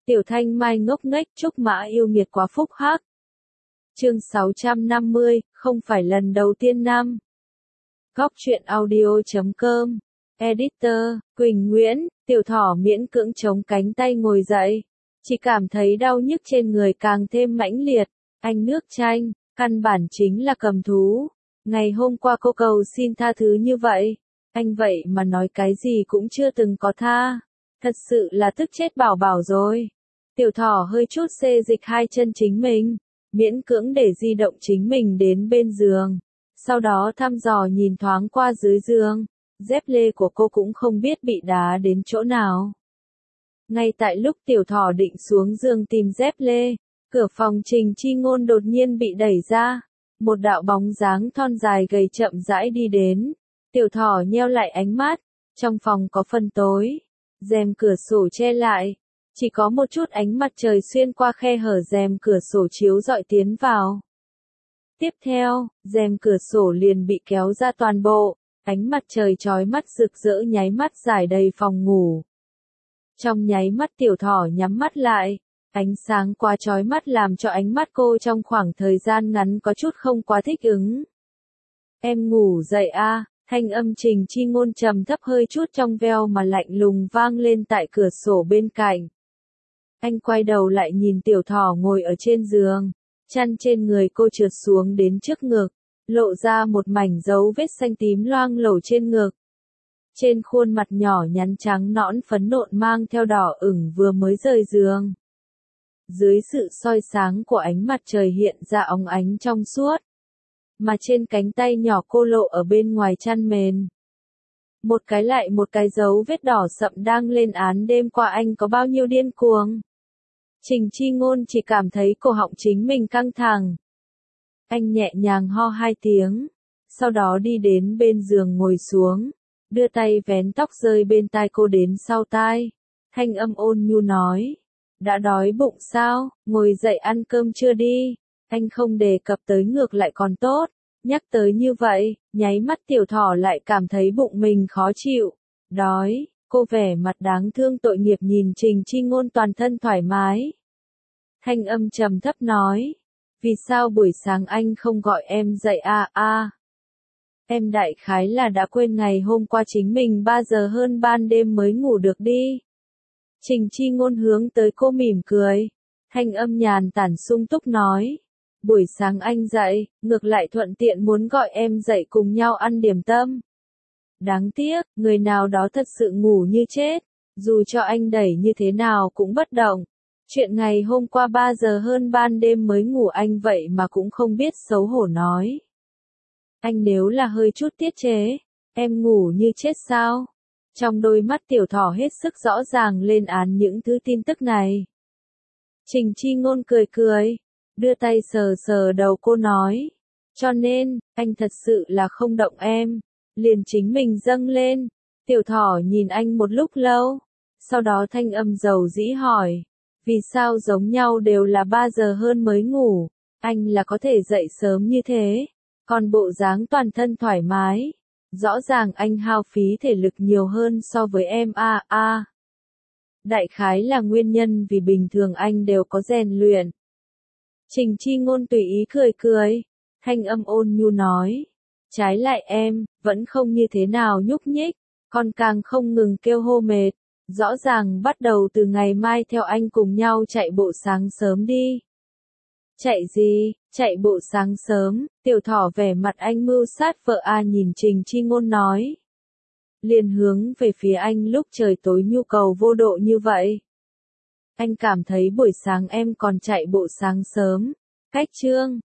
Tiểu Thanh Mai ngốc nghếch chúc Mã yêu nghiệt quá phúc hắc. Chương 650, không phải lần đầu tiên năm. Góc truyện audio.com. Editor, Quỳnh Nguyễn, Tiểu Thỏ miễn cưỡng chống cánh tay ngồi dậy. Chỉ cảm thấy đau nhức trên người càng thêm mãnh liệt. Anh nước chanh, căn bản chính là cầm thú. Ngày hôm qua cô cầu xin tha thứ như vậy. Anh vậy mà nói cái gì cũng chưa từng có tha. Thật sự là tức chết bảo bảo rồi. Tiểu Thỏ hơi chút xê dịch hai chân chính mình, miễn cưỡng để di động chính mình đến bên giường. Sau đó thăm dò nhìn thoáng qua dưới giường, dép lê của cô cũng không biết bị đá đến chỗ nào. Ngay tại lúc Tiểu Thỏ định xuống giường tìm dép lê, cửa phòng Trình Chi Ngôn đột nhiên bị đẩy ra. Một đạo bóng dáng thon dài gầy chậm rãi đi đến. Tiểu Thỏ nheo lại ánh mắt, trong phòng có phân tối, rèm cửa sổ che lại. Chỉ có một chút ánh mặt trời xuyên qua khe hở rèm cửa sổ chiếu rọi tiến vào. Tiếp theo, rèm cửa sổ liền bị kéo ra toàn bộ, ánh mặt trời chói mắt rực rỡ nháy mắt rải đầy phòng ngủ. Trong nháy mắt Tiểu Thỏ nhắm mắt lại, ánh sáng quá chói mắt làm cho ánh mắt cô trong khoảng thời gian ngắn có chút không quá thích ứng. Em ngủ dậy a? Thanh âm Trình Chi Ngôn trầm thấp hơi chút trong veo mà lạnh lùng vang lên tại cửa sổ bên cạnh. Anh quay đầu lại nhìn Tiểu Thỏ ngồi ở trên giường, chăn trên người cô trượt xuống đến trước ngực, lộ ra một mảnh dấu vết xanh tím loang lổ trên ngực. Trên khuôn mặt nhỏ nhắn trắng nõn phấn nộn mang theo đỏ ửng vừa mới rời giường. Dưới sự soi sáng của ánh mặt trời hiện ra óng ánh trong suốt, mà trên cánh tay nhỏ cô lộ ở bên ngoài chăn mền. Một cái lại một cái dấu vết đỏ sậm đang lên án đêm qua anh có bao nhiêu điên cuồng. Trình Chi Ngôn chỉ cảm thấy cổ họng chính mình căng thẳng. Anh nhẹ nhàng ho hai tiếng, sau đó đi đến bên giường ngồi xuống, đưa tay vén tóc rơi bên tai cô đến sau tai. Thanh âm ôn nhu nói, đã đói bụng sao, ngồi dậy ăn cơm chưa đi. Anh không đề cập tới ngược lại còn tốt, nhắc tới như vậy, nháy mắt Tiểu Thỏ lại cảm thấy bụng mình khó chịu. Đói, cô vẻ mặt đáng thương tội nghiệp nhìn Trình Chi Ngôn toàn thân thoải mái. Thanh âm trầm thấp nói, vì sao buổi sáng anh không gọi em dậy a? Em đại khái là đã quên ngày hôm qua chính mình 3 giờ hơn ban đêm mới ngủ được đi. Trình Chi Ngôn hướng tới cô mỉm cười, thanh âm nhàn tản sung túc nói, buổi sáng anh dậy, ngược lại thuận tiện muốn gọi em dậy cùng nhau ăn điểm tâm. Đáng tiếc, người nào đó thật sự ngủ như chết, dù cho anh đẩy như thế nào cũng bất động. Chuyện ngày hôm qua 3 giờ hơn ban đêm mới ngủ anh vậy mà cũng không biết xấu hổ nói. Anh nếu là hơi chút tiết chế, em ngủ như chết sao? Trong đôi mắt Tiểu Thỏ hết sức rõ ràng lên án những thứ tin tức này. Trình Chi Ngôn cười cười, đưa tay sờ sờ đầu cô nói, cho nên, anh thật sự là không động em, liền chính mình dâng lên. Tiểu Thỏ nhìn anh một lúc lâu, sau đó thanh âm dầu dĩ hỏi, vì sao giống nhau đều là 3 giờ hơn mới ngủ, anh là có thể dậy sớm như thế, còn bộ dáng toàn thân thoải mái, rõ ràng anh hao phí thể lực nhiều hơn so với em a. Đại khái là nguyên nhân vì bình thường anh đều có rèn luyện. Trình Chi Ngôn tùy ý cười cười, thanh âm ôn nhu nói, trái lại em, vẫn không như thế nào nhúc nhích, còn càng không ngừng kêu hô mệt, rõ ràng bắt đầu từ ngày mai theo anh cùng nhau chạy bộ sáng sớm đi. Chạy gì, chạy bộ sáng sớm, Tiểu Thỏ vẻ mặt anh mưu sát vợ nhìn Trình Chi Ngôn nói. Liền hướng về phía anh lúc trời tối nhu cầu vô độ như vậy. Anh cảm thấy buổi sáng em còn chạy bộ sáng sớm, cách chương.